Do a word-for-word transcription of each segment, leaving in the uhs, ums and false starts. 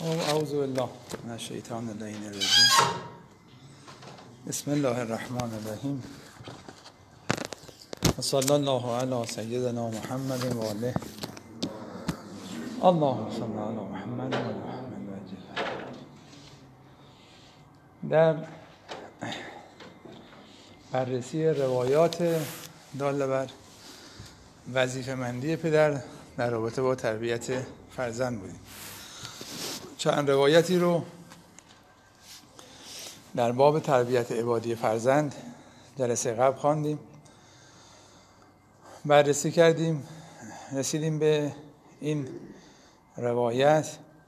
اعوذ بالله من الشیطان اللعین الرجیم. بسم الله الرحمن الرحیم. صلی الله علی سیدنا محمد و آله. اللهم صل علی محمد و آل محمد. در بررسی روایات دال بر وظیفه‌مندی پدر در رابطه با تربیت فرزند بودیم. چند روایتی رو در باب تربیت عبادی فرزند جلسه قبل خواندیم، بررسی کردیم، رسیدیم به این روایت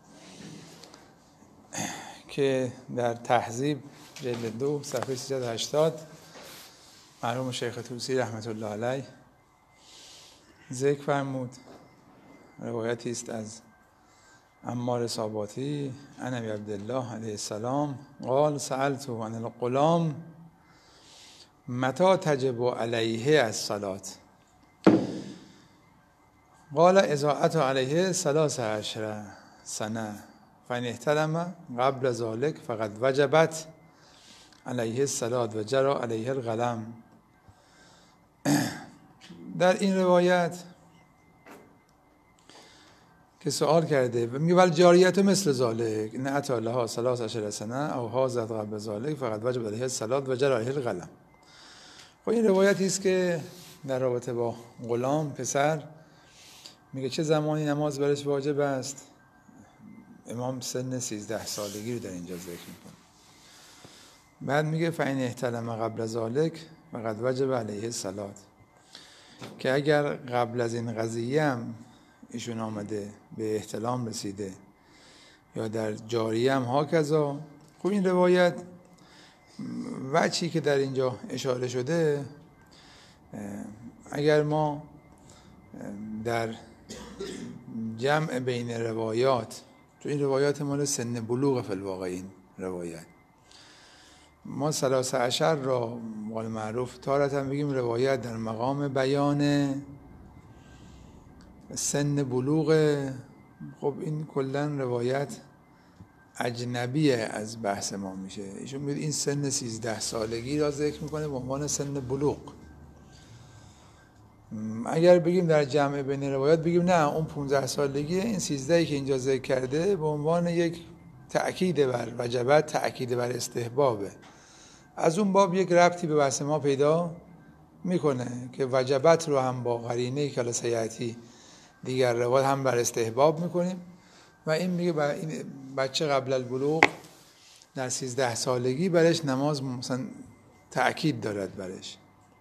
که در تهذیب جلد دو صفحه سیصد و هشتاد مرحوم شیخ طوسی رحمت الله علیه ذکر فرمود. روایتی است از عمار صاباتی عن ابی عبدالله علیه السلام قال سألت عن الغلام متى تجب علیه الصلاة قال اذا اتى علیه ثلاث عشر سنه فإن احتلم قبل ذلك فقد وجبت علیه الصلاة و جرى علیه القلم. در این روایت که سوال کرده و میگه ول جاریت مثل ذالک نه اتی لها ثلاث عشر سنه او حاضت قبل ذالک فقد وجب علیه الصلاة و جرى علیه القلم. خب این روایتی است که در رابطه با غلام پسر میگه چه زمانی نماز برش واجب است. امام سن سیزده سالگی رو در اینجا ذکر میکنه. بعد میگه فإن احتلم قبل ذالک فقد وجب علیه الصلاة، که اگر قبل از این قضیه هم ایشون آمده به احتلام رسیده یا در جاریه هم هاکذا. خب این روایت وجهی که در اینجا اشاره شده، اگر ما در جمع بین روایات، تو این روایات مال سن بلوغ فی الواقع، این روایت ما ثلاثه عشر را قول معروف تارت هم بگیم روایت در مقام بیان سن بلوغ. خب این کلن روایت اجنبیه از بحث ما میشه. ایشون میگه این سن سیزده سالگی را ذکر میکنه به عنوان سن بلوغ. اگر بگیم در جمع بین روایات بگیم نه اون پانزده سالگی، این سیزده که اینجا ذکر کرده به عنوان یک تأکید بر وجبت، تأکید بر استحبابه. از اون باب یک ربطی به بحث ما پیدا میکنه که وجبت رو هم با قرینه کلا سیاتی دیگر روایت هم بر استحباب میکنیم و این میگه بر این بچه قبل البلوغ در سیزده سالگی برش نماز مثلا تأکید دارد برش.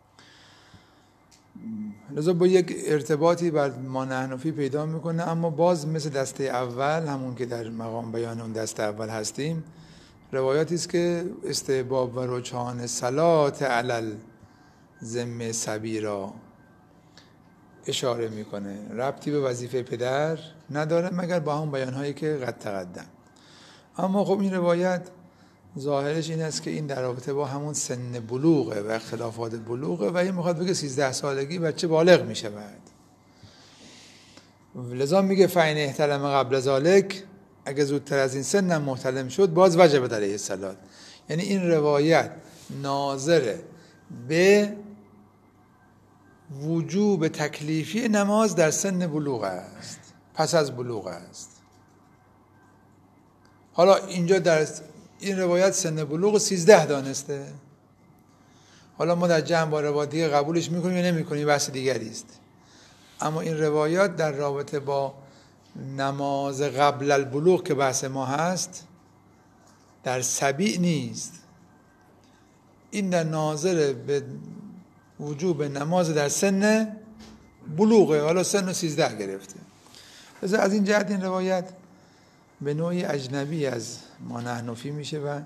لذا با یک ارتباطی بر ما نحنفی پیدا میکنه، اما باز مثل دسته اول، همون که در مقام بیان اون دسته اول هستیم، روایاتی است که استحباب و رجحان صلات علی الذم صبیرا اشاره میکنه. ربطی به وظیفه پدر نداره مگر با هم بیانهایی که قد تقدم. اما خب این روایت ظاهرش این است که این در رابطه با همون سن بلوغه و اختلافات بلوغه و این میخواد بگه سیزده سالگی بچه بالغ میشه. بعد لذا میگه فإن احتلم قبل ذلک، اگه زودتر از این سن محتلم شد باز وجبت علیه الصلاة. یعنی این روایت ناظر به وجوب تکلیفی نماز در سن بلوغ است، پس از بلوغ است. حالا اینجا در این روایت سن بلوغ سیزده دانسته، حالا ما در جمع با روایت دیگه قبولش میکنیم یا نمیکنیم بحث دیگری است. اما این روایات در رابطه با نماز قبل البلوغ که بحث ما هست در سبیع نیست، این در ناظر به وجوب نماز در سن بلوغه، حالا سن سیزده گرفته. لذا از این جهت این روایت به نوعی اجنبی از ما نحنفی میشه و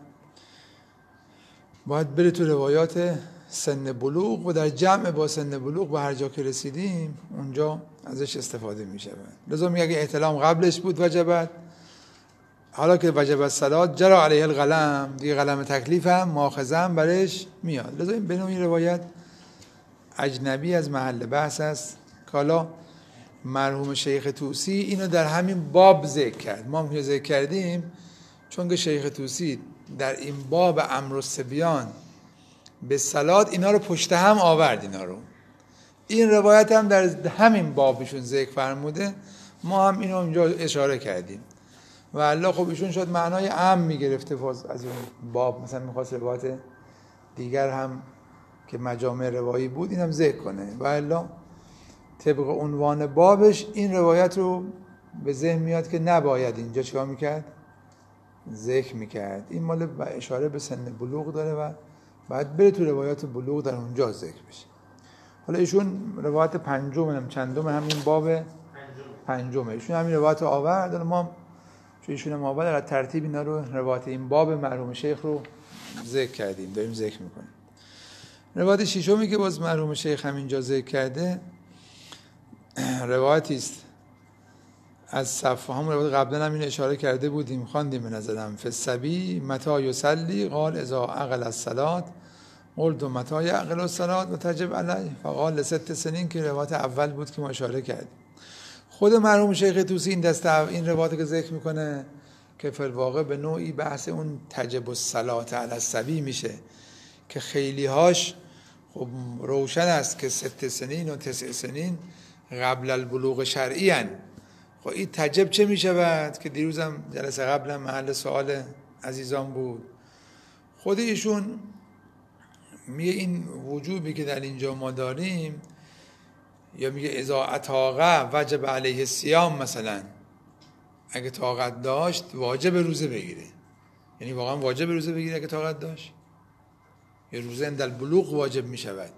باید بره تو روایات سن بلوغ و در جمع با سن بلوغ به هر جا که رسیدیم اونجا ازش استفاده میشه. لذا میگه اگه احتلام قبلش بود وجبت، حالا که وجب الصلاة جرى علیه القلم، دیگه قلم تکلیف هم مؤاخذه هم برش میاد. لذا این به نوعی روایت اجنبی از محل بحث است که حالا مرحوم شیخ طوسی اینو در همین باب ذکر کرد. ما هم که ذکر کردیم چون که شیخ طوسی در این باب امر الصبیان به صلات اینا رو پشت هم آورد. اینا رو این روایت هم در همین بابشون ذکر فرموده، ما هم اینو اونجا اشاره کردیم و الله خب ایشون شاید معنای عام میگرفته باز از اون باب، مثلا میخواست روایت دیگر هم که مجامع روایی بود اینم ذکر کنه و الله طبق عنوان بابش این روایت رو به ذهن میاد که نباید اینجا چیکار میکرد؟ ذکر میکرد. این مال اشاره به سن بلوغ داره و بعد بره تو روایات بلوغ در اونجا ذکر بشه. حالا ایشون روایت پنجم هم چندم همین باب پنجمه ایشون همین روایت رو آورد. ما چون ایشون هم آورد در ترتیب اینا رو روایت این باب مرحوم شیخ رو ذکر کردیم، داریم ذکر میکنیم. روایت ششمی که باز مرحوم شیخ همینجا ذکر کرده روایتی است از صفحه هم روایت قبلا هم این اشاره کرده بودیم خواندیم به نظرم فالصبی متى یصلی قال اذا عقل الصلاه قلت متى یعقل الصلاه و تجب علیه فقال لست سنین که روایت اول بود که ما اشاره کردیم. خود مرحوم شیخ طوسی این دسته این روایت که ذکر میکنه که فی الواقع به نوعی بحث اون تجب الصلاه علی الصبی میشه که خیلی هاش خب روشن است که ست سنین و تسع سنین قبل البلوغ شرعی هن. خب این تجب چه میشود که دیروزم جلسه قبلا محل سوال عزیزان بود. خود ایشون میگه این وجوبی که در اینجا ما داریم یا میگه اذا اطاقه وجب علیه الصیام، مثلا اگه طاقت داشت واجب روزه بگیره، یعنی واقعا واجب روزه بگیره اگه طاقت داشت، یا روزه عند البلوغ واجب میشود.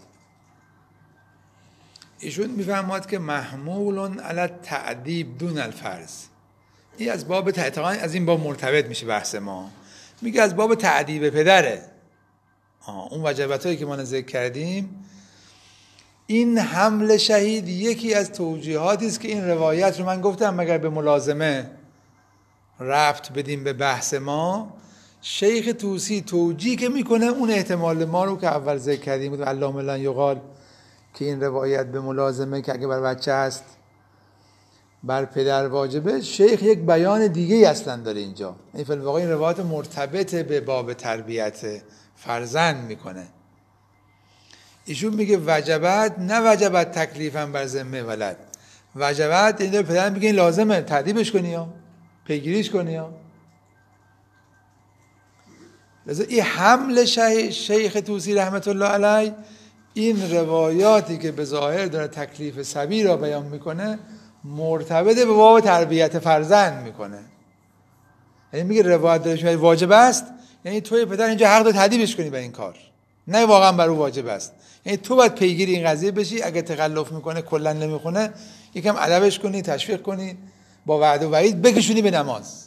ایشون میفهمد که محمول علی التعذیب دون الفرض. این از باب تعطیقان از این باب مرتبط میشه بحث ما. میگه از باب تعذیب پدره. آه اون وجبتایی که ما ذکر کردیم، این حمل شهید یکی از توجیهاتی است که این روایت رو من گفتم مگر به ملازمه ربط بدیم به بحث ما، شیخ طوسی توجیه که میکنه اون احتمال ما رو که اول ذکر کردیم بود علامه لن یقال که این روایت به ملازمه که اگه بر بچه هست بر پدر واجبه، شیخ یک بیان دیگه ای اصلا داره اینجا. این فی الواقع این روایت مرتبط به باب تربیت فرزند میکنه. ایشون میگه وجبت نه وجبت تکلیفا بر ذمه ولد، وجبت این داره پدر میگه این لازمه تأدیبش کنی یا پیگیریش کنی یا. لذا این حمل شیخ طوسی رحمت الله علیه این روایاتی که به ظاهر داره تکلیف صبی را بیان میکنه مرتبط به باب تربیت فرزند میکنه. یعنی میگه روایت داره واجب است، یعنی توی پدر اینجا حق داری تأدیبش کنی به این کار، نه واقعا بر او واجب است. یعنی تو باید پیگیر این قضیه بشی، اگه تخلف میکنه کلا نمیخونه یکم ادبش کنی، تشویق کنی، با وعده و وعید بکشونی به نماز،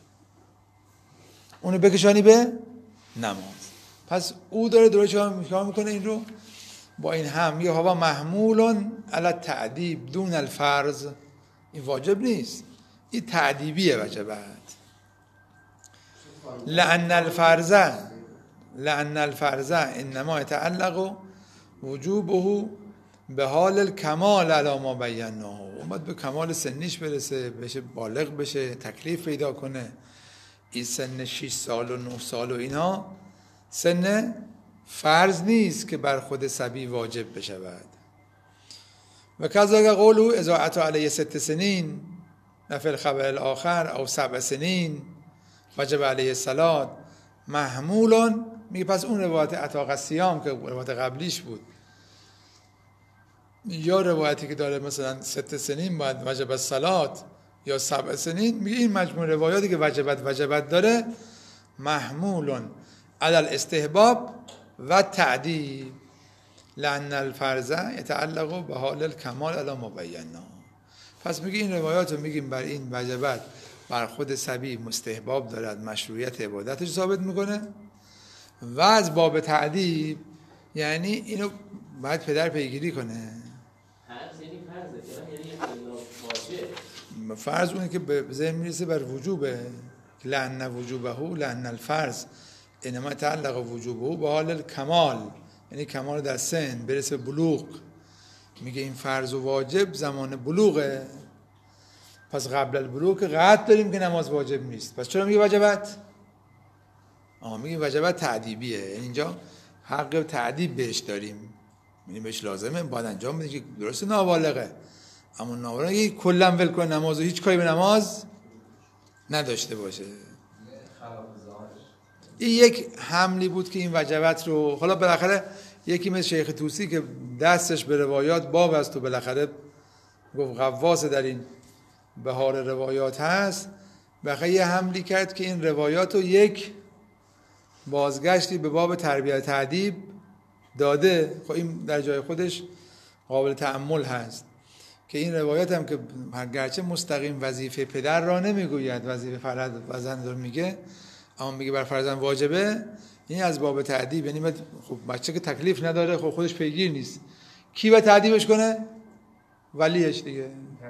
اونو بکشانی به نماز. پس او داره دوره چهار میکنه این رو با این هم یه هوا محمولون علی التعذیب دون الفرض. این واجب نیست، این تعذیبیه وجبت. لأن الفرض لأن الفرض انما يتعلق وجوبه به حال الکمال علی ما بیناه. اومد به کمال سنیش برسه، بشه بالغ بشه، تکلیف پیدا کنه. این سن شش سال و نه سال و اینا سن فرض نیست که بر خود صبی واجب بشود. و کذالک قوله اذا اتى علیه ست سنین نفی الخبر الاخر او سبع سنین وجب علیه الصلاة محمولان. میگه پس اون روایت عتاق الصیام که روایت قبلیش بود یا روایتی که داره مثلا ست سنین باید وجب الصلاة یا سبع سنین، میگه این مجموع روایاتی که وجبت وجبت داره محمولان علی الاستحباب و تعدیب لأن الفرض يتعلق به حال الکمال علی ما بیناه. پس میگه این روایات رو میگیم بر این وجبت بر خود صبی مستحباب دارد، مشروعیت عبادتش ثابت میکنه و از باب تعدیب یعنی اینو باید پدر پیگیری کنه. فرض اونه که به ذهن میرسه بر وجوبه، لأن وجوبه لأن الفرض انما تعلق وجوبه به حال الکمال، یعنی کمال در سن برسه بلوغ، میگه این فرض و واجب زمان بلوغه، پس قبل البلوغ که قطع داریم که نماز واجب نیست. پس چرا میگه وجبت؟ آه میگه وجبت تعدیبیه، اینجا حق تعدیب بهش داریم، یعنی بهش لازمه باید انجام بده که درسته نابالغه، اما نابالغه کلا ول کنه نماز و هیچ کاری به نماز نداشته باشه. این یک حملی بود که این وجبت رو، حالا بالاخره یکی مثل شیخ طوسی که دستش به روایات باب است و بالاخره گفت غواص در این بهار روایات هست، بالاخره یه حملی کرد که این روایات رو یک بازگشتی به باب تربیت تعدیب داده. خب این در جای خودش قابل تأمل هست که این روایات هم که گرچه مستقیم وظیفه پدر را نمیگوید، وظیفه فرزند رو میگه، اما میگه بر فرزند واجبه، این از باب تعدیب، یعنی خب بچه که تکلیف نداره، خب خودش پیگیر نیست، کی باید تعدیبش کنه؟ ولیش دیگه.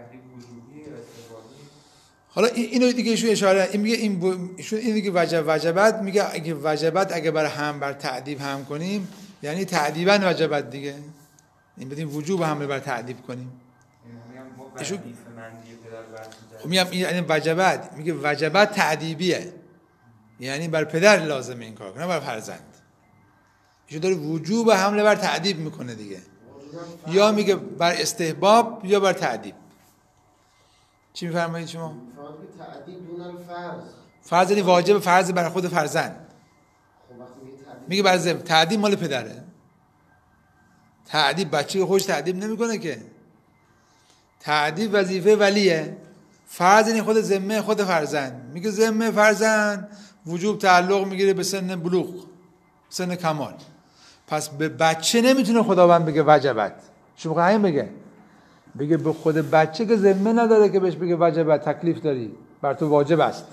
حالا اینو دیگه ایشون اشاره، این میگه این ایشون این دیگه وجب وجبت میگه اگه وجبت اگه بر هم بر تعدیب هم کنیم یعنی تعدیبا وجبت دیگه، این بدیم وجوب حمله بر تعدیب کنیم. ایشون میگم این وجبت میگه وجبت تعدیبیه، یعنی بر پدر لازمه این کار کنه، بر فرزند. ایشون داره وجوب حمله بر تعدیب میکنه دیگه، یا میگه بر استحباب یا بر تعدیب. چی میفرمایید شما؟ تعدیب دون الفرض. فرض یعنی واجب فرض بر خود فرزند. میگه بر تعدیب مال پدره. تعدیب بچه خودش تعدیب نمیکنه که. تعدیب وظیفه ولیه. فرض یعنی خود ذمه خود فرزند. میگه ذمه فرزند وجوب تعلق میگیره به سن بلوغ، سن کمال. پس به بچه نمیتونه خداوند بگه وجبت. شما همین بگه. بگه به خود بچه که ذمه نداره که بهش بگه وجبت، تکلیف داری، بر تو واجب است.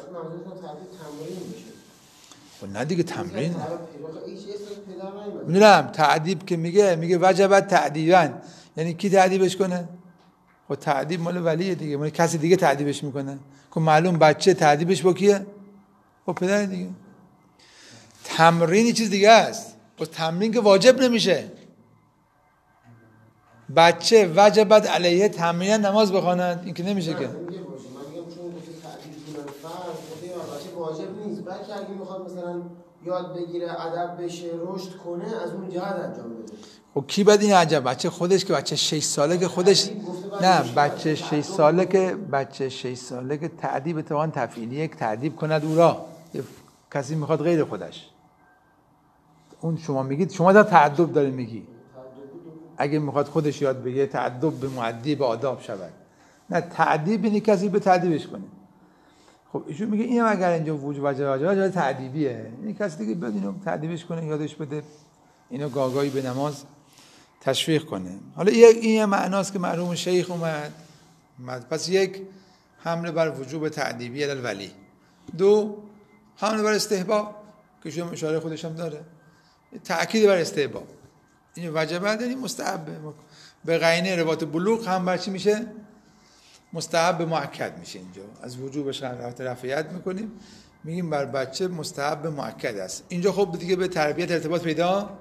خب نه دیگه تمرین. میدونم تعدیب که میگه میگه وجبت تعدیبا، یعنی کی تعدیبش کنه؟ خب تعدیب مال ولیه دیگه، مال کسی دیگه تعدیبش میکنه. خب معلوم بچه تعدیبش با کیه؟ با پدر دیگه. تمرین یه چیز دیگه است. خب تمرین که واجب نمیشه. بچه وجبت علیه تمرین نماز بخواند، این که نمیشه که. واجب نیست، بلکه اگه میخواد مثلا یاد بگیره، ادب بشه، رشد کنه، از اون جهت انجام بده. خب کی بعد این عجب بچه خودش که بچه شش ساله که خودش نه بچه شش ساله که بچه شش ساله که تعدیب توان تفعیلی یک تعدیب کند او را، کسی میخواد غیر خودش. اون شما میگید شما دا تعدب دارید میگی. اگه میخواد خودش یاد بگیره تعدب به معدی به آداب شود. نه تعدیب یعنی کسی به تعدیبش کنه. خب ایشون میگه اینم اگر اینجا وجود وجه وجه تعدیبیه، این کسی دیگه بیاد اینو تعدیبش کنه، یادش بده، اینو گاگایی به نماز تشویق کنه. حالا یک این معناست که مرحوم شیخ اومد. پس یک حمله بر وجوب تعدیبی علی الولی، دو حمله بر استحباب که شما اشاره خودش هم داره، تأکید بر استحباب. این وجبه یعنی مستحبه، به قرینه روایت بلوغ هم بر چی میشه؟ مستحب مؤکد میشه. اینجا از وجوبش رفعیت میکنیم، میگیم بر بچه مستحب مؤکد است. اینجا خب دیگه به تربیت ارتباط پیدا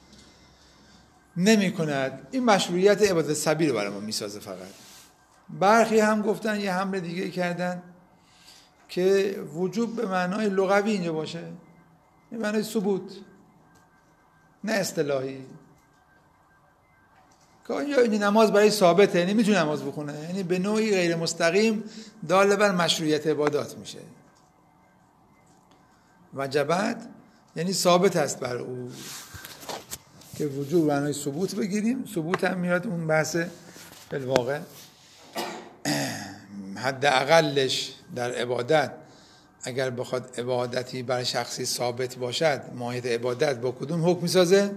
نمی کند. این مشروعیت عبادت صبی رو برای ما میسازه. فقط برخی هم گفتن یه حمله دیگه کردن که وجوب به معنای لغوی اینجا باشه، به معنای ثبوت، نه اصطلاحی. که این نماز برای ثابته، یعنی میتونه نماز بخونه، یعنی به نوعی غیر مستقیم دال بر مشروعیت عبادات میشه. وجبت یعنی ثابت است بر او، که وجوب معنای ثبوت بگیریم. ثبوت هم میاد اون بحث بالواقع حد اقلش در عبادت، اگر بخواد عبادتی بر شخصی ثابت باشد، ماهیت عبادت با کدوم حکم میسازه؟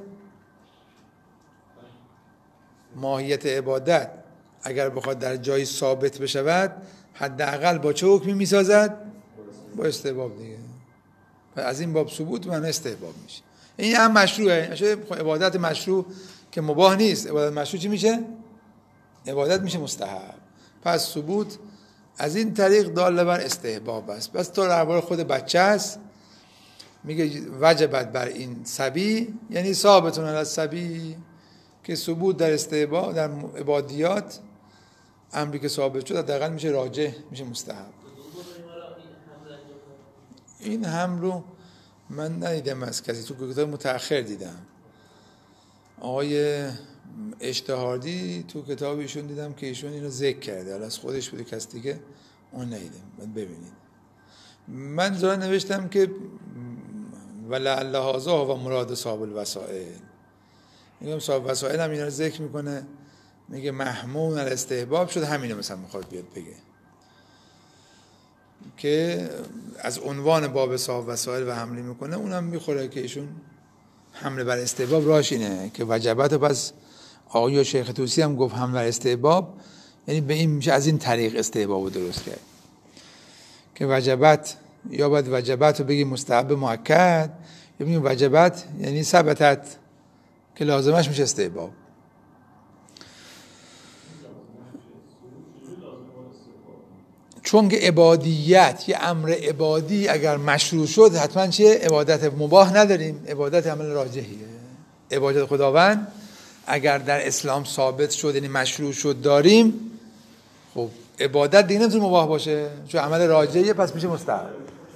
ماهیت عبادت اگر بخواد در جایی ثابت بشود، حداقل با چه حکمی میسازد؟ با استحباب دیگه. از این باب ثبوت معنی استحباب میشه. این هم مشروعه. عبادت مشروع که مباح نیست، عبادت مشروع چی میشه؟ عبادت میشه مستحب. پس ثبوت از این طریق دال بر استحباب است. بس تو درباره خود بچه است، میگه وجبت بر این صبی، یعنی ثابتون علی الصبی، که ثبوت در استحباب در عبادیات امری که ثابت شد حداقل میشه راجح، میشه مستحب. این حمل رو من ندیدم از کسی، تو کتاب متأخر دیدم. آقای اشتهاردی تو کتاب ایشون دیدم که ایشون اینو ذکر کرده، حالا از خودش بوده کسی دیگه اون ندیدم. بعد ببینید من زارا نوشتم که ولعل هذا و مراد صاحب الوسائل. میگم صاحب وسائل هم اینا رو ذکر میکنه، میگه محمول الاستحباب شد، همینو مثلا میخواد بیاد بگه که از عنوان باب صاحب وسائل و حمله میکنه، اونم میخوره که ایشون حمله بر استحباب راش اینه که وجبت. پس آقای شیخ طوسی هم گفت حمله بر استحباب یعنی به این میشه از این طریق استحباب رو درست کرد که وجبت یا باید وجبت رو بگی مستحب مؤکد، یا بگیم وجبت یعنی ثبتت که لازمش میشه استحباب. چون که عبادیت یه امر عبادی اگر مشروع شد حتما چیه؟ عبادت مباح نداریم، عبادت عمل راجحیه. عبادت خداوند اگر در اسلام ثابت شد یعنی مشروع شد داریم، خب عبادت دیگه نمیتونه مباح باشه چون عمل راجحیه، پس میشه مستحب.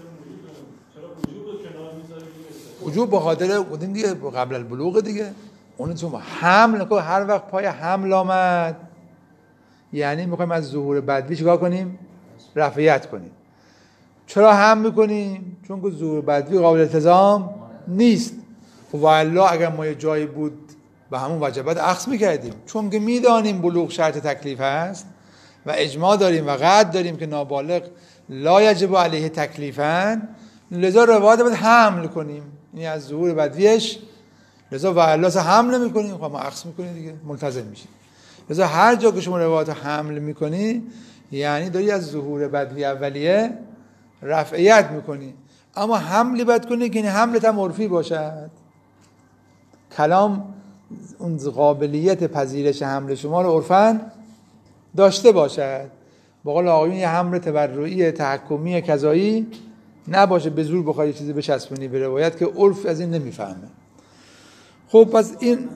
وجوب به خاطر بودیم دیگه قبل البلوغ دیگه. اون تو حمل نکن، هر وقت پای حمل آمد یعنی میخوایم از ظهور بدوی چیکار کنیم؟ رفعیت کنیم. چرا حمل میکنیم؟ چون که ظهور بدوی قابل التزام نیست. و الا اگر ما یه جایی بود به همون وجبت اخذ میکردیم، چون که میدانیم بلوغ شرط تکلیف هست و اجماع داریم و قطع داریم که نابالغ لا یجب علیه تکلیفاً، لذا روایت باید حمل کنیم، یعنی از ظهور بدویش. لذا و الا حمل میکنیم، خب ما اخذ میکنیم دیگه، ملتزم میشیم. لذا هر جا که شما روایت حمل میکنی یعنی داری از ظهور بدوی اولیه رفعیت میکنی. اما حملی باید کنی که یعنی حملت هم عرفی باشد، کلام اون قابلیت پذیرش حمل شما رو عرفاً داشته باشد. با قول آقایون یه حمل تبرعی تحکمی قضایی نباشه به زور بخوای چیزی بچسبونی به روایت که عرف از این نمیفهمه. خب پس این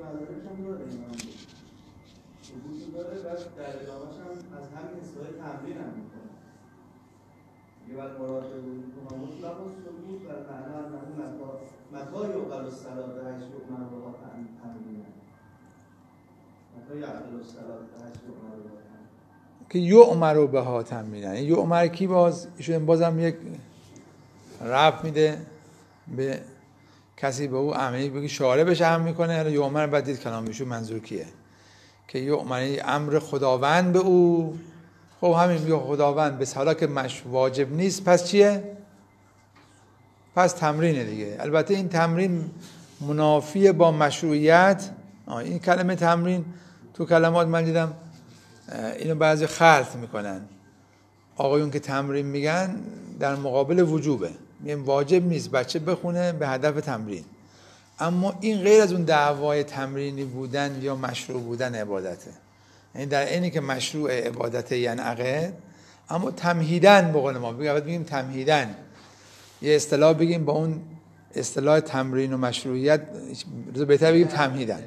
که یؤمر بها تنبیهً. یؤمر کی باز؟ ایشون بازم یک رفع میده به کسی به او امری بگی شارع بهش امر میکنه. حالا یؤمر بعد دید کلام ایشون منظور کیه که یؤمر امر خداوند به او. خب همین میگه خداوند به حالا که مش واجب نیست پس چیه؟ پس تمرینه دیگه. البته این تمرین منافی با مشروعیت. این کلمه تمرین تو کلمات من دیدم اینو بعضی خلط میکنن. آقایون که تمرین میگن در مقابل وجوبه، میگن واجب نیست بچه بخونه به هدف تمرین. اما این غیر از اون دعوای تمرینی بودن یا مشروع بودن عبادته. یعنی در اینی که مشروع عبادته یعنی عقد، اما تمهیدن به قول ما بگیم تمهیدن، یه اصطلاح بگیم با اون اصطلاح تمرین و مشروعیت بهتر بگیم تمهیدن.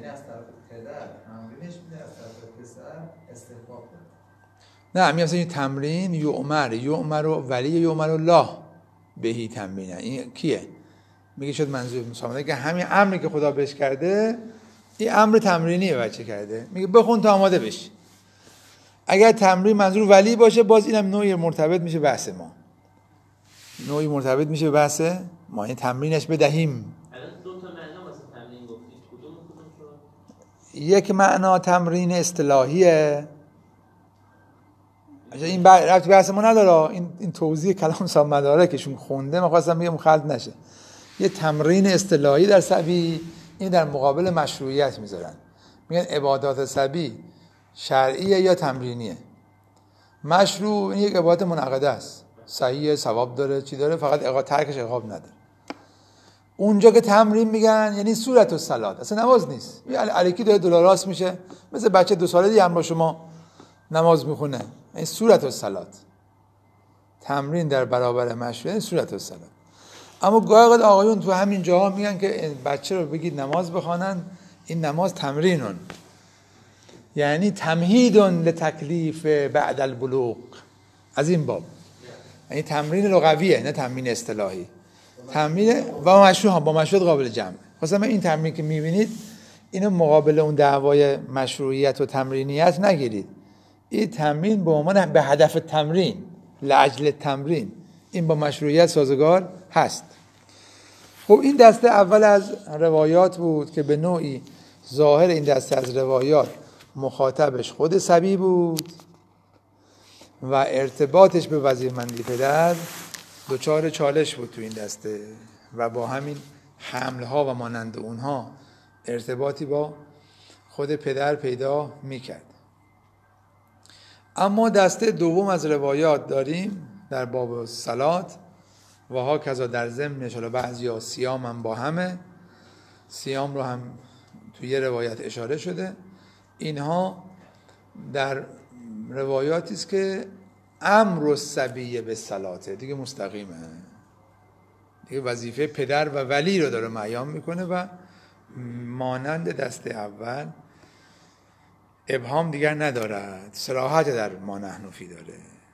نه میگم مثلا این تمرین یؤمر یؤمر ولی یؤمر الله بهی تمرینه. این کیه؟ میگه شد منظور مسامده که همین امری که خدا بهش کرده این امر تمرینیه بچه کرده، میگه بخون تا آماده بشی. اگر تمرین منظور ولی باشه باز اینم نوعی مرتبط میشه بحث ما، نوعی مرتبط میشه بحث ما. این تمرینش بدهیم. الان دو تا معنا واسه تمرین گفتید، کدوم کدوم شد؟ یک معنا تمرین اصطلاحیه، این ربطی بحث ما نداره. این این توضیح کلام صاحب مدارکشون خونده، من خواستم بگم خلط نشه. یه تمرین اصطلاحی در سبی، این در مقابل مشروعیت میذارن، میگن عبادات سبی شرعیه یا تمرینیه. مشروع این یک عبادت منعقده است، صحیح، ثواب داره، چی داره، فقط اقا ترکش عقاب نداره. اونجا که تمرین میگن یعنی صورت الصلات، اصلا نماز نیست، یعنی الکی داره دلاراست میشه، مثل بچه دو ساله دیگه هم با شما نماز میخونه. این صورت الصلات، تمرین در برابر مشروع صورت الصلات. اما گاهی اوقات آقایون تو همین جاها میگن که بچه رو بگید نماز بخوانن، این نماز تمرینون، یعنی تمهید لتکلیف بعد البلوغ، از این باب. یعنی تمرین لغویه نه تمرین اصطلاحی. تمرین با مشروع با مشروع قابل جمع. مثلا این تمرین که میبینید اینو مقابل اون دعوای مشروعیت و تمرینیت نگیرید. این تمرین به عنوان به هدف تمرین، لاجل تمرین، این با مشروعیت سازگار هست. خب این دسته اول از روایات بود که به نوعی ظاهر این دسته از روایات مخاطبش خود صبی بود و ارتباطش به وظیفه‌مندی پدر دوچار چالش بود تو این دسته و با همین حملها و مانند اونها ارتباطی با خود پدر پیدا میکرد. اما دسته دوم از روایات داریم در باب صلات و ها کذا در ضمنش، حالا بعضیا صیام هم با همه، صیام رو هم توی یه روایت اشاره شده. اینها در روایاتی است که امر الصبی به صلاته، دیگه مستقیمه، دیگه وظیفه پدر و ولی رو داره بیان میکنه و مانند دسته اول ابهام دیگر ندارد، صراحت در ما نحن فی داره.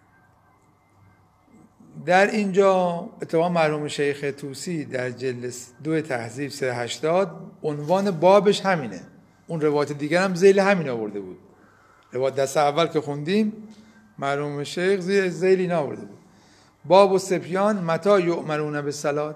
در اینجا اتفاقا مرحوم شیخ طوسی در جلد دو تهذیب سه هشتاد عنوان بابش همینه. اون روایت دیگر هم ذیل همین آورده بود. روایت دست اول که خوندیم مرحوم شیخ ذیل این آورده بود: باب و سپیان متی یؤمرون بالصلات.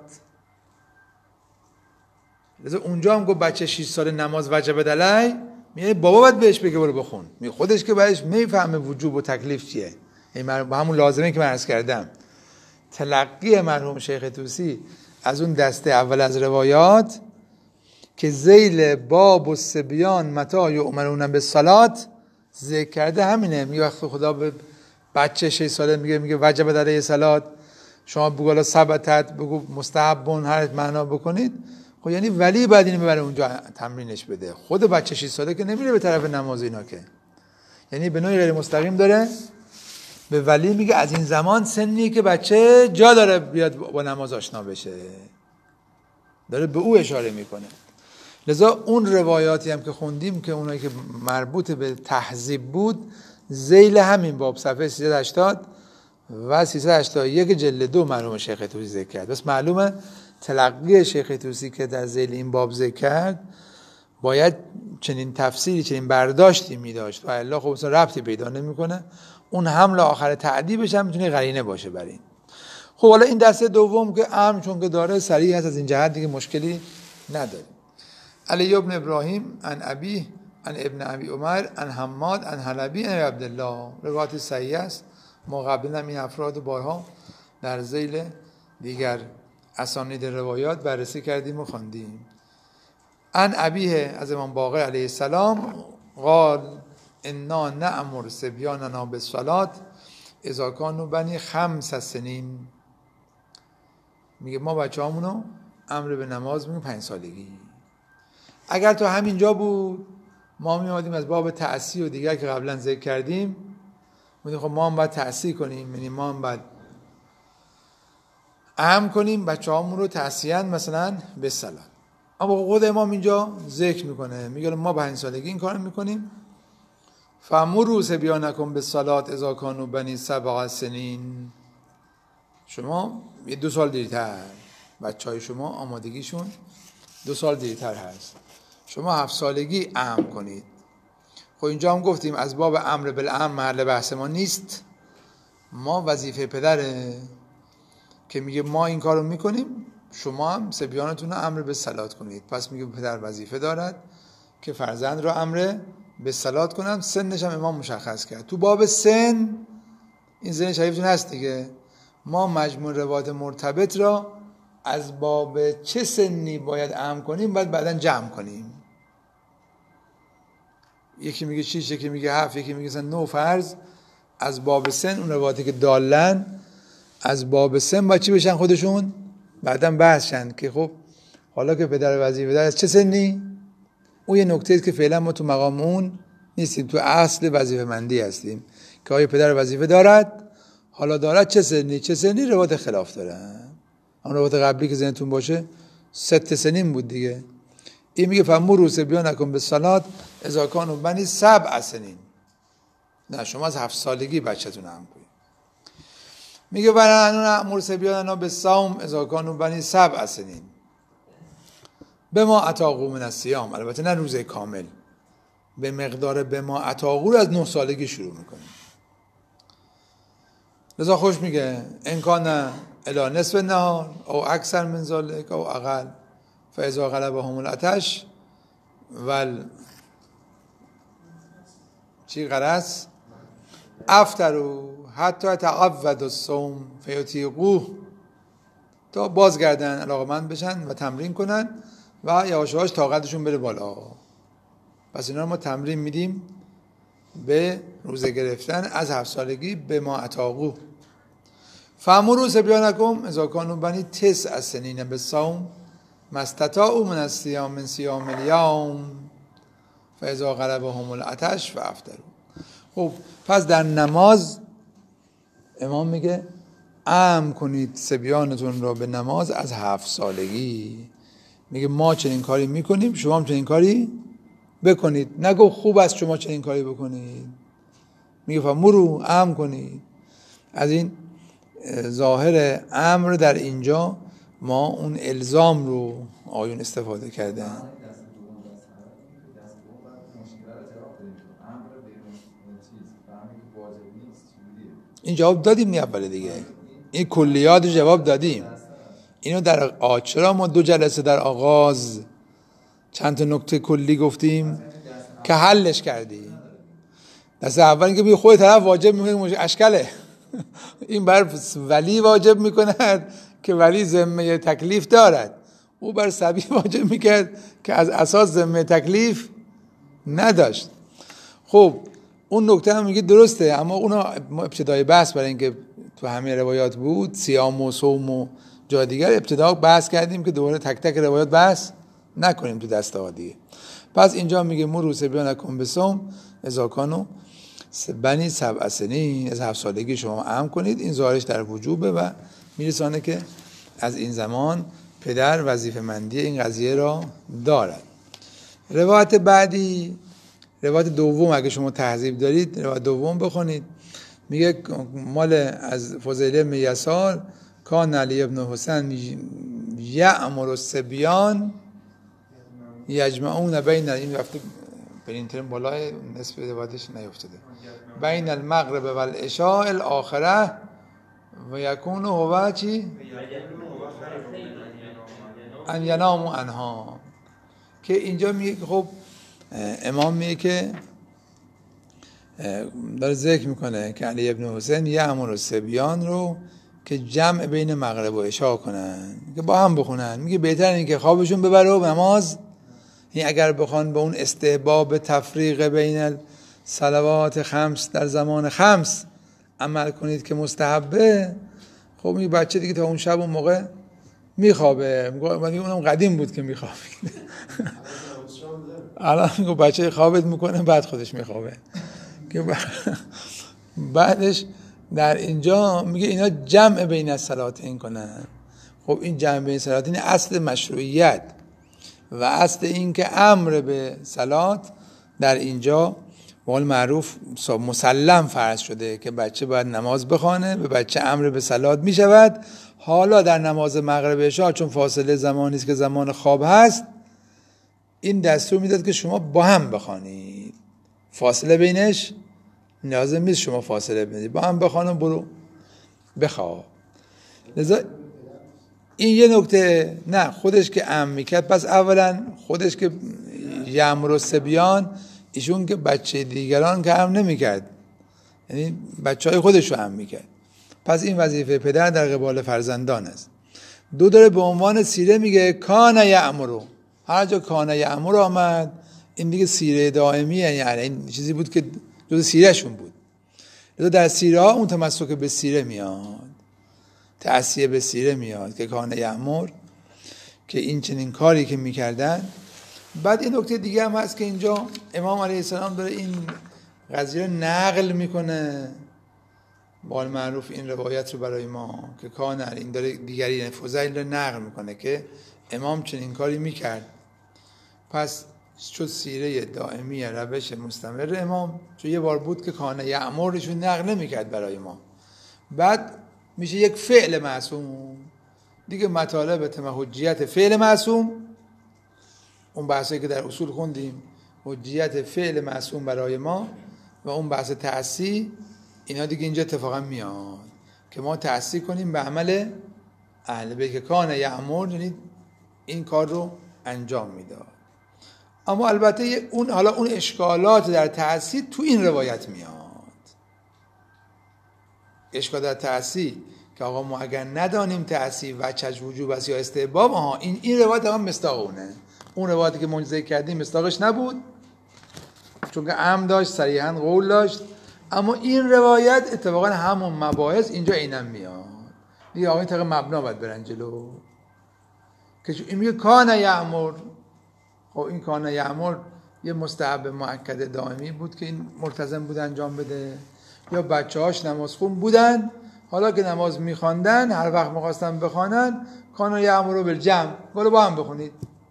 لذا اونجا هم گفت بچه شش ساله نماز وجب علی، میگه بابا باید بهش بگه برو بخون. می خودش که بعدش میفهمه وجوب و تکلیف چیه. این با همون لازمه که من عرض کردم، تلقی مرحوم شیخ طوسی از اون دسته اول از روایات که ذیل باب و سبیان متی یؤمرون بالصلات ذکر کرده همینه. میگه وقت خدا به بچه شش ساله میگه میگه وجب علیه صلات، شما بگو الان ثبتت، بگو مستحبون، هر معنا بکنید. خب یعنی ولی بعد اینو ببره اونجا تمرینش بده. خود بچه شش ساله که نمیره به طرف نماز اینا که، یعنی به نوعی غیر مستقیم داره به ولی میگه از این زمان سنیه که بچه جا داره بیاد با نماز آشنا بشه، داره به او اشاره میکنه. لذا اون روایاتی هم که خوندیم که اونایی که مربوط به تهذیب بود ذیل همین باب صفحه سیصد و هشتاد و سیصد و هشتاد و یک جلد دو مرحوم شیخ طوسی ذکر کرد. بس معلومه تلقی شیخ طوسی که در ذیل این باب ذکر کرد باید چنین تفسیری، چنین برداشتی می داشت و الا خب اصلا ربطی پیدا نمیکنه. اون حمل آخر تعدیبش هم میتونه قرینه باشه بر این. خب حالا این دسته دوم که امر چون که داره صریح هست، از این جهت دیگه مشکلی نداره. علی ابن ابراهیم عن ابی عن ابن ابی عمر عن حماد عن حلبی عن عبدالله، روایت صحیح است. ما قبلا این افراد بارها در ذیل دیگر اسانید روایات بررسی کردیم و خواندیم. عن ابیه از امام باقر علیه السلام قال انا نأمر صبیاننا بالصلاة اذا كانوا بنی خمس سنین. میگه ما بچه‌هامونو امر به نماز میگیم پنج سالگی. اگر تو همینجا بود ما میادیم از باب تعصی و دیگر که قبلا ذکر کردیم میگیم خب ما هم باید تعصی کنیم، یعنی ما هم باید اهم کنیم بچه‌هامون رو تعصیان مثلا به صلاة. اما خود امام اینجا ذکر میکنه، میگه ما پنج سالگی این کارو میکنیم. فامروا صبیانکم بالصلاة اذا كانوا بنی سبع سنین. شما یه دو سال دیرتر بچهای شما آمادگیشون دو سال دیرتر هست، شما هفت سالگی امر کنید. خب اینجا هم گفتیم از باب امر بالامر محل بحث ما نیست، ما وظیفه پدره که میگه ما این کارو میکنیم، شما هم صبیانتون رو امر به صلات کنید. پس میگه پدر وظیفه دارد که فرزند رو امر به صلات کنن. سنش هم امام مشخص کرد. تو باب سن این ذهن شریفتون هست دیگه، ما مجموع روایات مرتبط را از باب چه سنی باید امر کنیم باید بعداً جمع کنیم. یکی میگه شیش، یکی میگه هفت، یکی میگه نه فرض. از باب سن اون روایاتی که دالن از باب سن باید چی بشن خودشون بعداً بحث شن که خب حالا که پدر وظیفه داره از چه سنی. اون یه نکته است که فعلا ما تو مقام اون نیستیم، تو اصل وظیفه مندی هستیم که آیا پدر وظیفه دارد، حالا دارد چه سنی. چه سنی روایت خلاف داره. اون روایت قبلی که ذهنتون باشه ست سنین بود دیگه، این میگه فمروا صبیانکم بالصلاة اذا کانوا بنی سبع سنین. نه شما از هفت سالگی بچه‌تون هم کنید. میگه ونحن نأمر صبیاننا بالصوم اذا کانوا بنی سبع سنین بما اتاقوا من الصیام. البته نه روزه کامل، به مقدار بما اتاقوا از نه سالگی شروع میکنیم. لذا خوش میگه ان کان الی نصف النهار او اکثر من ذلک او اقل فاذا غلبهم العطش ول چی غرض افطروا حتی تعود الصوم فیطیقوه، تا بازگردن علاقمند بشن و تمرین کنن و یواش یواش طاقتشون بره بالا. پس اینا رو ما تمرین میدیم به روزه گرفتن از هفت سالگی به ما اتاقو. فامروا صبیانکم اذا کانوا بنی تسع سنین بالصوم ما استطاعوا من الصیام من صیام الیوم فاذا غلبهم العطش فافطروا. خب پس در نماز امام میگه امر کنید صبیانتون را به نماز از هفت سالگی. میگه ما چنین کاری میکنیم، شما هم چنین کاری بکنید. نگو خوب است شما چنین کاری بکنید، میگه فمروا امر کنید. از این ظاهر امر در اینجا ما اون الزام رو آیون استفاده کردن. این جواب دادیم نی اوله دیگه، این کلیات جواب دادیم. اینو در آچرا ما دو جلسه در آغاز چند تا نکته کلی گفتیم که حلش کردیم. دسته اول اینکه بگی خود طرف واجب میکنه اشکاله این بر ولی واجب میکند که ولی ذمه تکلیف دارد، او بر صبی واجب میکرد که از اساس ذمه تکلیف نداشت. خب اون نکته هم میگه درسته، اما اونا ابتدای بحث برای اینکه تو همه روایات بود صیام و صوم و جای دیگر ابتدا بحث کردیم که دوباره تک تک روایات بحث نکنیم تو دسته ها دیگه. پس اینجا میگه مروا صبیانکم بالصوم اذا کانوا بنی سبع سنین، از هفت سالگی شما امر کنید. این ظاهرش در وجوبه و میرسانه که از این زمان پدر وظیفه مندی این قضیه را دارد. روایت بعدی، روایت دوم اگه شما تهذیب دارید روایت دوم بخونید. میگه مال از فضیل بن یسار کان علی ابن حسین یأمر الصبیان یجمعون بین، این رفته پرینتر بالای نصف روایتش نیفتاده، بین المغرب و العشاء الاخره و یکون هو چی ان ینام عنها. که اینجا میگه خب امام میگه که داره ذکر میکنه که علی ابن حسین یأمر الصبیان رو که جمع بین مغرب و عشاء کنن که با هم بخونن. میگه بهتر اینه که خوابشون ببره و نماز، این اگر بخوان به اون استحباب تفریق بین صلوات خمس در زمان خمس عمل کنید که مستحبه، خب میگه بچه دیگه تا اون شب اون موقع میخوابه. میگه اونم قدیم بود که میخوابید الان میگه بچه خوابت میکنه بعد خودش میخوابه. که بعدش در اینجا میگه اینا جمع بین الصلاتین کنن. خب این جمع بین الصلاتین اصل مشروعیت و اصل این که امر به صلات در اینجا قول معروف مسلم فرض شده که بچه باید نماز بخوانه، به بچه امر به صلات می شود. حالا در نماز مغرب عشا چون فاصله زمانی است که زمان خواب هست، این دستور میداد که شما با هم بخوانید، فاصله بینش لازم نیست شما فاصله بدید، با هم بخوان برو بخواب. لذا این یه نکته، نه خودش که امر میکرد، پس اولا خودش که یأمر الصبیان، ایشون که بچه دیگران که امر نمیکرد، یعنی بچه های خودش رو امر میکرد. پس این وظیفه پدر در قبال فرزندان است. دو داره به عنوان سیره میگه کان یأمر، هر جا کان یأمر آمد این دیگه سیره دائمیه، یعنی این چیزی بود که جز سیره شون بود. لذا در سیره ها اون تمسک به سیره میاد، تأسیه به سیره میاد که کان یأمر، که این چنین کاری که میکردن. بعد این نکته دیگه هم هست که اینجا امام علیه السلام داره این قضیه رو نقل میکنه، بال معروف این روایت رو برای ما که کان، این داره دیگری فضیل رو نقل میکنه که امام چنین کاری میکرد. پس شد سیره دائمی روش مستمر امام، چون یه بار بود که کان یأمرشون نقل نمی‌کرد برای ما، بعد میشه یک فعل معصوم دیگه. مطالب تم حجیت فعل معصوم، اون بحثی که در اصول خوندیم، حجیت فعل معصوم برای ما و اون بحث تعصی، اینا دیگه اینجا اتفاقا میاد که ما تعصی کنیم به عمل اهل بیت که کان یأمر، یعنی این کار رو انجام میداد. اما البته اون حالا اون اشکالات در تعصی تو این روایت میاد. اشکال در تعصی که آقا ما اگر ندانیم تعصی وجهش وجوب است یا استحباب، آها این این روایت هم مصداق اونه. اون روایتی که منجزه کردیم مصداقش نبود چون که عم داشت، صریحاً قول داشت، اما این روایت اتفاقا همون مباحث اینجا عیناً میاد دیگه. آقا این طریق مبنا باید برن جلو که این میگه کان یأمر. خب این کان یأمر یه مستحب مؤکد دائمی بود که این ملتزم بود انجام بده، یا بچه‌هاش نماز خون بودن، حالا که نماز می‌خواندن هر وقت می‌خواستن بخوانن کان یأمر بالجمع، گلو با هم بخونید.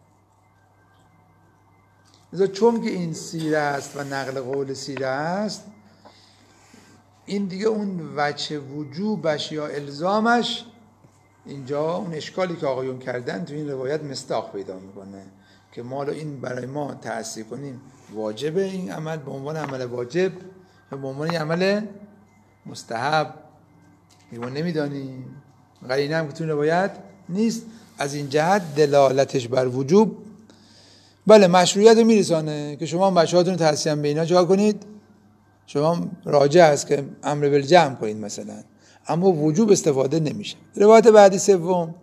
لذا چون که این سیره است و نقل قول سیره است، این دیگه اون وجه وجوبش یا الزامش اینجا اون اشکالی که آقایون کردن تو این روایت مصداق پیدا میکنه که ما این برای ما تأثیر کنیم واجبه این عمل به عنوان عمل واجب یا به عنوان عمل مستحب ما نمیدانیم. قرینه هم که تو این روایت نیست. از این جهت دلالتش بر وجوب بله مشروعیت رو میرسانه که شما بچه هاتون تحصیل به اینا چه کنید، شما راجع هست که امر بالجمع کنید مثلا، اما وجوب استفاده نمیشه. روایت بعدی سوم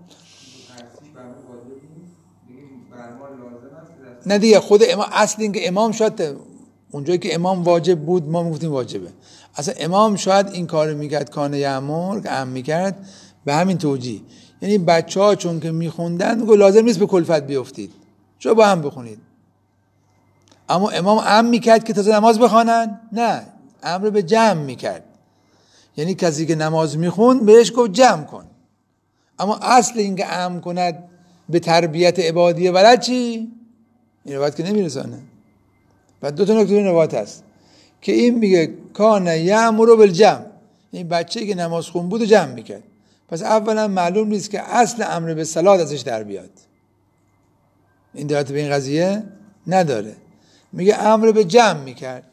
نه دیگه خود امام، اصل این که امام شاید اونجایی که امام واجب بود ما میگفتیم واجبه، اصلا امام شاید این کارو میکرد کان یأمر که ام میکرد به همین توجیه، یعنی بچه ها چون که میخوندن میگه لازم نیست به کلفت بیفتید چرا با هم بخونید، اما امام ام میکرد که تازه نماز بخوانن، نه امر به جمع میکرد، یعنی کسی که نماز میخوند بهش گفت جمع کن، اما اصل این که ام کند به تربیت عبادیه ولد چی؟ این روایت که نمیرسانه. بعد دو تا نکته این روایت هست که این میگه کان یأمر بالجمع، این بچه‌ای که نماز خون بود جمع میکرد، پس اولا معلوم نیست که اصل امر به صلات ازش در بیاد، این دلالت به این قضیه نداره، میگه امر به جمع میکرد.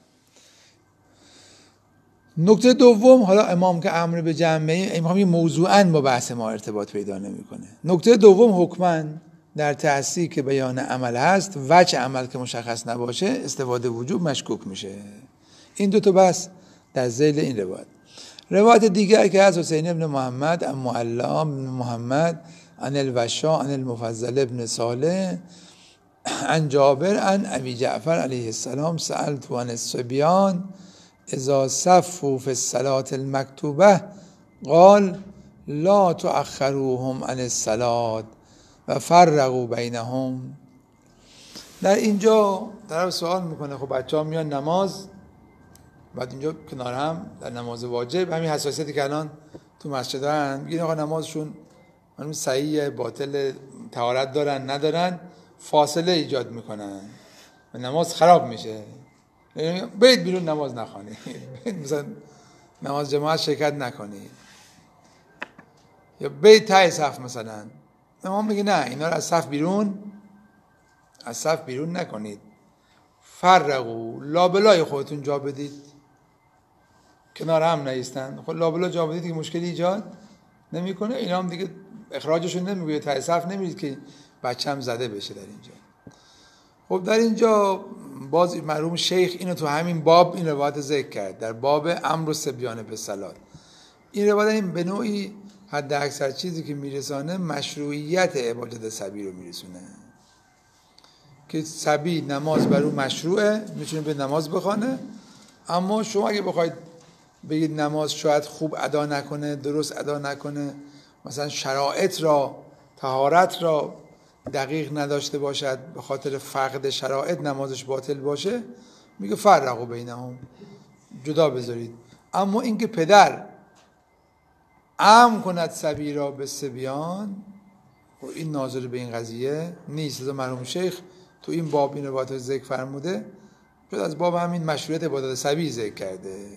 نکته دوم، حالا امام که امر به جمع امام موضوعاً با بحث ما ارتباط پیدا نمیکنه. نکته دوم حکماً در تأثیر که بیان عمل هست، وجه عمل که مشخص نباشه استفاده وجوب مشکوک میشه. این دو تا بحث در ذیل این روایت. روایت دیگر که از حسین ابن محمد ام معلا ابن محمد عن الوشا عن المفضل ابن صالح عن جابر عن ابی جعفر علیه السلام سألت عن الصبیان اذا صفوا فی الصلاة المکتوبه قال لا تؤخروهم عن الصلاة و فرقوا بینهم. در اینجا طرف سوال میکنه خب بچه ها میان نماز، بعد اینجا کنار هم در نماز واجب همین حساسیتی که الان تو مسجد هستن میگن آقا نمازشون معلوم صحیح باطل طهارت دارن ندارن، فاصله ایجاد میکنن و نماز خراب میشه، برید بیرون نماز نخوانید، مثلا نماز جماعت شرکت نکنید، یا برید ته صف مثلا. امام میگه نه اینا رو از صف بیرون از صف بیرون نکنید، فرقو لابلای خودتون جا بدید، کنار هم نایستن. خب لابلا جا بدید که مشکلی ایجاد نمیکنه، اینا هم دیگه اخراجشون نمیگه، ته صف نمیرید که بچه‌م زده بشه در اینجا. خب در اینجا باز مرحوم شیخ اینو تو همین باب این روایت ذکر کرد، در باب امر و صبیان به صلات. این روایت این به نوعی حد اکثر چیزی که میرسانه مشروعیت عبادت صبی رو میرسونه، که صبی نماز بر اون مشروعه، میتونه به نماز بخوانه، اما شما اگه بخواید بگید نماز شاید خوب ادا نکنه، درست ادا نکنه، مثلا شرایط را طهارت را دقیق نداشته باشد، به خاطر فقد شرایط نمازش باطل باشه، میگه فرقوا بینهم، جدا بذارید. اما اینکه پدر ام کند صبی را به صبیان، این ناظر به این قضیه نیست. از مرحوم شیخ تو این باب این روایت رو ذکر فرموده، شد از باب همین مشروعیت عبادت سبیل ذکر کرده. اگه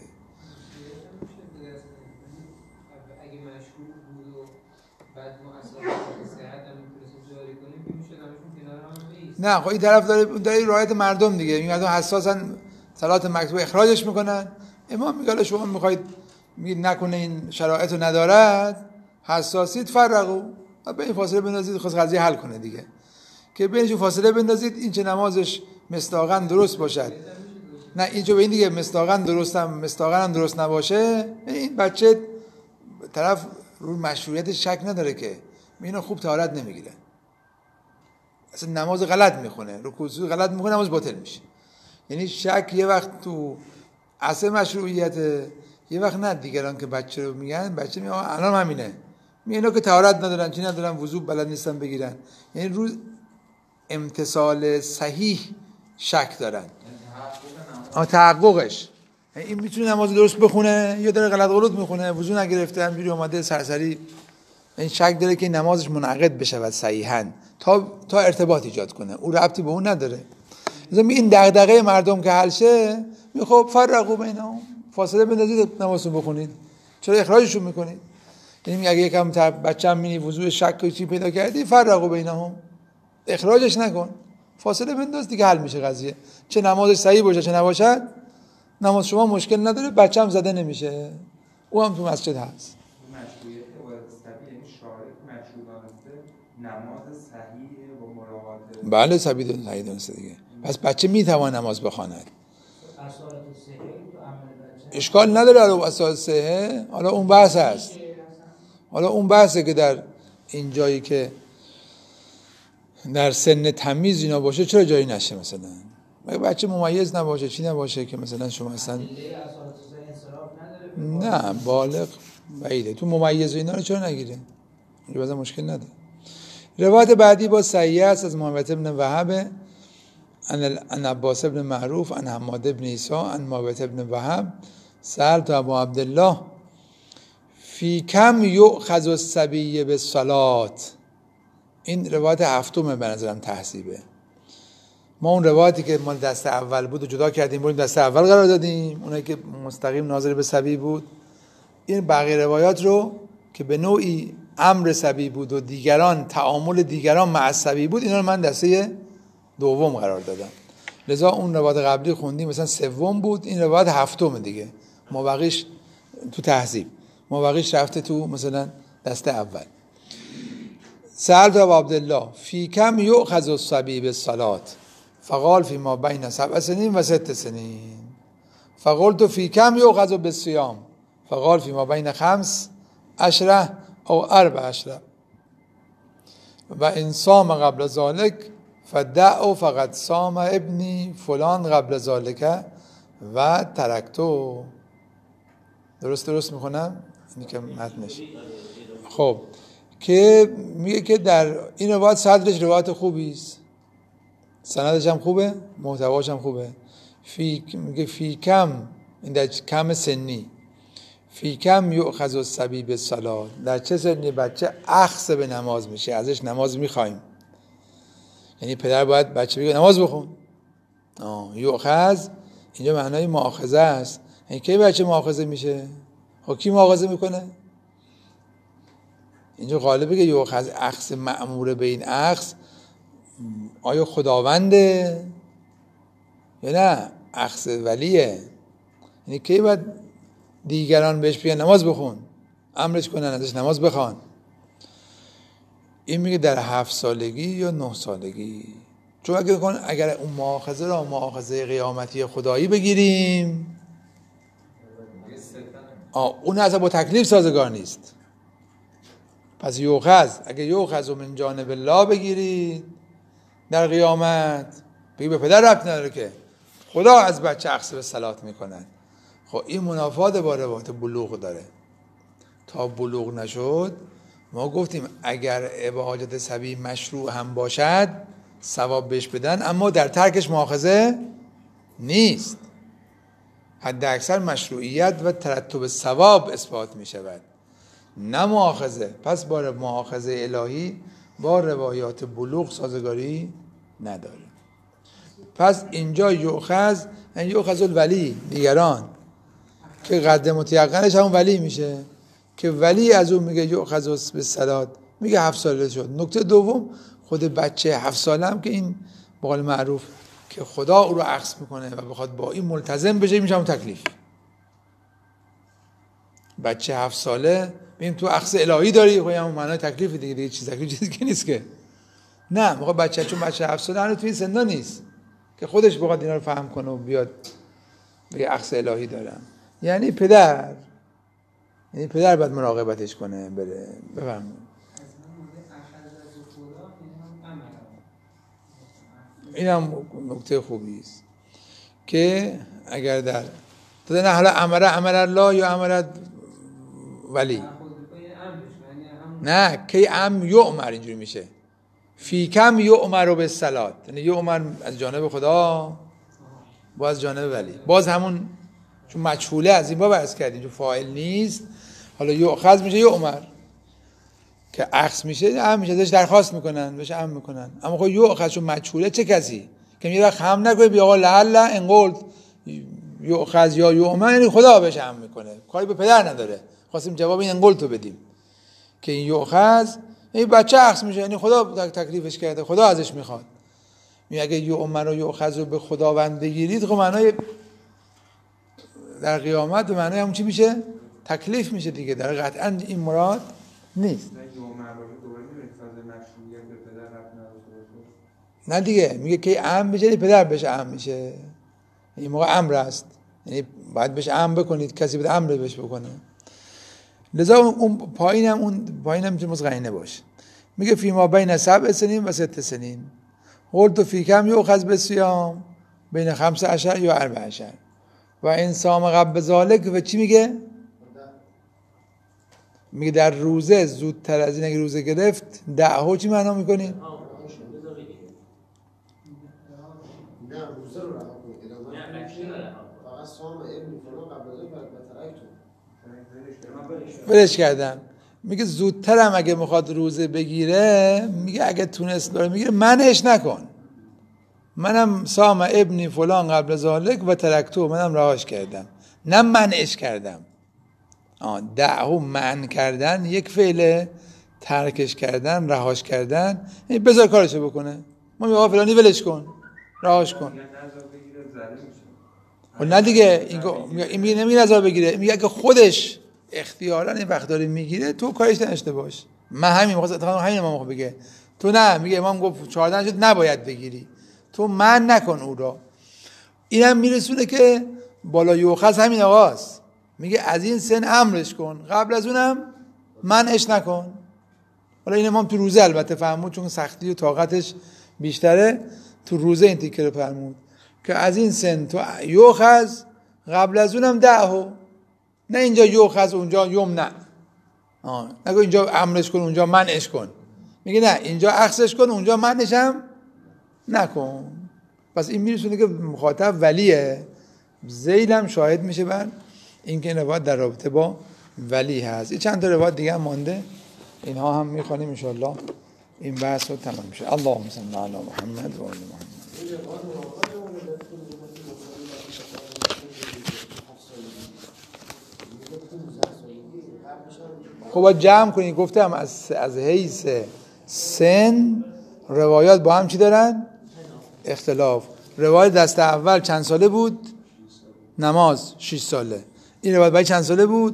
مشروع بود و بعد ما اصلا صحت هم میتونستیم جاری کنیم که میشه همشون کنار هم نیست. نه خب این طرف داره داره رعایت مردم دیگه، این مردم حساسن صلات مکتوبه اخراجش میکنن. امام میگه شما میخواید میگید نکنه این شرایط رو ندارد، حساسیت فرقو به این فاصله بندازید، خواست قضیه حل کنه دیگه، که بینشون فاصله بندازید، این چه نمازش مصداقاً درست باشد، نه اینجا به این دیگه مصداقاً درستم مصداقاً هم درست نباشه، این بچه طرف رو مشروعیت شک نداره که اینو خوب طهارت نمیگیره، اصلا نماز غلط میخونه، رکوع غلط میخونه، نماز باطل میشه. یعنی شک یه وقت تو اصل مشروعیت، یه وقت نه دیگران که بچه رو میگن، بچه میگه الان همینه، میگه اینا که طهارت ندارن چی ندارن وضو بلد نیستن بگیرن، یعنی رو امتصال صحیح شک دارن، آ تحققش این میتونه نماز درست بخونه یا داره غلط غلط میخونه، وضو نگرفته همینجوری اومده سرسری، این شک داره که نمازش منعقد بشه صحیحاً تا تا ارتباط ایجاد کنه، او ربطی به اون نداره. مثلا این دغدغه مردم که حل شه، می خب فرقوا بینهم، فاصله بندازید نمازتون بخونید، چرا اخراجشون میکنید؟ یعنی اگه یکم بچه‌م مینی وضو شک چی پیدا کردی، فرقوا بینهم، اخراجش نکن، فاصله بنداز دیگه، حل میشه قضیه. چه نمازش صحیح باشه چه نباشد، نماز شما مشکل نداره، بچه‌م زده نمیشه، او هم تو مسجد هست. مشروعیت عبادت سبیل یعنی شارع مشروع دانسته نماز صحیح و مراعات. بله سبیل صحیح دانسته دیگه، پس بچه میتواند نماز بخواند، اشکال نداره. حالا اساس صحه، حالا اون بحث هست، حالا اون بحثه که در این جایی که در سن تمیز اینا باشه چرا جایی نشه، مثلا مگه بچه ممیز نباشه چی نباشه که مثلا شما اصلا نه بالغ بعیده، تو ممیز اینا رو چرا نگیره، اینجا بازم مشکل نداره. روایت بعدی با صحیح است از محمد بن وهب عن عباس بن معروف عن حماد بن عیسی عن محمد بن وهب سألت ابو عبدالله فی کم یؤخذ الصبی بالصلاة. این روایت هفتم به نظرم تحسیبه. ما اون روایتی که مال دست اول بود و جدا کردیم بریم دست اول قرار دادیم، اونایی که مستقیم ناظر به صبی بود. این بقیه روایات رو که به نوعی امر صبی بود و دیگران تعامل دیگران مع صبی بود، اینا رو من دسته دوم قرار دادم. لذا اون روایت قبلی خوندیم مثلا سوم بود، این روایت هفتم دیگه، ما بقیش تو تهذیب، ما بقیش رفته تو مثلا دسته اول. سألت ابو عبدالله فی کم یؤخذ الصبی بالصلاة فقال فی ما بین سبع سنین و ست سنین فقلت فی کم یؤخذ بالصیام فقال فی ما بین خمس عشره او اربع عشره و ان صام قبل ذلك فدعوا فقد صام ابنی فلان قبل ذلك و ترکتو. درست درست میخونم اینی که متنش. خب که میگه که در این روایت صدرش روایت خوبی است، سندش هم خوبه، محتواش هم خوبه. فی میگه فی کم، این در کم سنی، فی کم یؤخذ الصبی بالصلاة، در چه سنی بچه اخذ به نماز میشه، ازش نماز میخوایم. یعنی پدر باید بچه بگه نماز بخون. آه یؤخذ اینجا معنای مؤاخذه است. یعنی کی بچه مؤاخذه میشه؟ خب کی مؤاخذه میکنه؟ اینجا غالبه که یؤخذ اخذ مأمور به این اخذ آیا خداونده یا نه اخذ ولیه؟ یعنی کی باید دیگران بهش بگن نماز بخون، امرش کنن ازش نماز بخوان؟ این میگه در هفت سالگی یا نه سالگی. چون اگر کن اگر اون مؤاخذه را مؤاخذه قیامتی خدایی بگیریم، آه اون اصلا با تکلیف سازگار نیست. پس یؤخذ، اگه یؤخذ من جانب الله بگیرید در قیامت، بگی به پدر ربط نداره که خدا از بچه اخذ به صلات میکنن. خب این منافات با روایت بلوغ داره. تا بلوغ نشد ما گفتیم اگر اباحت صبی مشروع هم باشد ثواب بهش بدن، اما در ترکش مؤاخذه نیست. حد اکثر مشروعیت و ترتب ثواب اثبات می شود، نه مؤاخذه. پس با مؤاخذه الهی با روایات بلوغ سازگاری نداره. پس اینجا یؤخذ یعنی یؤخذ الولی دیگران که قد متیقنش همون ولی میشه که ولی از اون میگه یؤخذ بالصلات، میگه هفت ساله شد. نکته دوم خود بچه هفت ساله هم که این به قول معروف که خدا او رو اخذ میکنه و بخواد با این ملتزم بشه میشه همون تکلیف. بچه هفت ساله ببین تو اخذ الهی داری، خب همون معنای تکلیف دیگه، دیگه چیز تکلیف چیزی که نیست که. نه میخواد بچه چون بچه هفت ساله هنوز تو این سندا نیست که خودش بخواد اینا رو فهم کنه و بیاد بگه اخذ الهی دارم. یعنی پدر یعنی پدر باید مراقبتش کنه بره. بفرمایید. این هم نکته خوبی است که اگر در نه حالا امر امر الله یا امر ولی نه کی ام یؤمر اینجوری میشه فی کم یؤمر بالصلات، یعنی یؤمر از جانب خدا با از جانب ولی، باز همون چون مجهوله از این باب عرض کردیم چون فاعل نیست، حالا یؤخذ میشه یؤمر که اخذ میشه ام میشه ازش درخواست میکنن بهش ام میکنن. اما خب یؤخذ چون مجهوله چه کسی که میره خم نکنه بیا آقا لعل انقلت یؤخذ یا یؤمر یعنی خدا بهش ام میکنه، کاری به پدر نداره. خواستیم جواب این انقلت رو بدیم که این یؤخذ این بچه اخذ میشه یعنی خدا تکلیفش کرده، خدا ازش میخواد. میگه اگه یؤمر و یؤخذ رو به خداوند بگیرید خب معنای در قیامت به معنای همون چی میشه؟ تکلیف میشه دیگه. در قطعا این مراد نیست. نه دیگه میگه که ام میشه پدر بهش ام میشه، این موقع امر است یعنی باید بهش ام بکنید، کسی بده امر بهش بکنه. لذا اون پایینم اون پایینم میتونه مزغینه باشه. میگه فی ما بین سبع سنین و ست سنین قلت فی کم یؤخذ بالصیام بین خمس عشر یا اربع عشر و این صام قبل ذالک و چی میگه؟ میگه در روزه زودتر از این اگه روزه گرفت دعهو چی معنا میکنی؟ نه روزه رو رها کنید فقط صام ابن فلان قبل ذالک و ترکتم ولش کردم. میگه زودتر هم اگه میخواد روزه بگیره میگه اگه تونست داره میگیره منش نکن، منم صام ابنی فلان قبل ذالک و ترکتو منم رهاش کردم نه منعش کردم. آه دعهو من کردن یک فعله، ترکش کردن رهاش کردن یعنی بذار کارشو بکنه. ما میگه آقا فلانی ولش کن رهاش کن. خب نه دیگه این میگه نمیگه نظر بگیره، میگه که خودش اختیاراً این وقت داره میگیره تو کارش نداشته باش. من همین میخواست اتفاقا همین امام بگه تو نه، میگه امام گفت چهارده شد نباید بگیری تو من نکن او را. اینم میرسونه که بالا یؤخذ همین آقاست، میگه از این سن امرش کن قبل از اونم منعش نکن. حالا این امام تو روزه البته فهمود چون سختی و طاقتش بیشتره تو روزه این تیکه رو فرمود که از این سن تو یؤخذ قبل از اونم دعهو، نه اینجا یؤخذ اونجا یم نه آه. نگو اینجا امرش کن اونجا منعش کن، میگه نه اینجا اخذش کن اونجا منعش هم نکن. پس این میرسونه که مخاطب ولیه، ذیل هم شاهد میشه بر این که این روایت در رابطه با ولی هست. این چند تا روایت دیگه هم مانده اینها هم میخوانیم ان شاء الله این بحث رو تمام میشه. اللهم صل علی محمد و آل محمد. خب باید جمع کنید، گفتم از از حیث سن روایات با هم چی دارن؟ اختلاف. روایت دست اول چند ساله بود؟ نماز شش ساله. این روایت باید چند ساله بود؟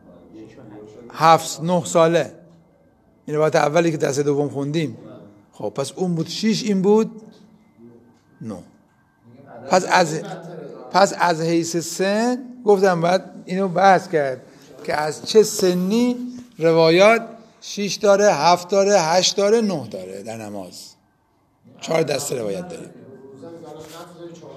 هفت نه ساله. این روایت اولی که دست دوم خوندیم. خب پس اون بود شش این بود نه. پس از پس از حیث سن گفتم باید اینو بحث کرد که از چه سنی روایات شش داره، هفت داره، هشت داره، نه داره در نماز. چهار دسته روایت داریم.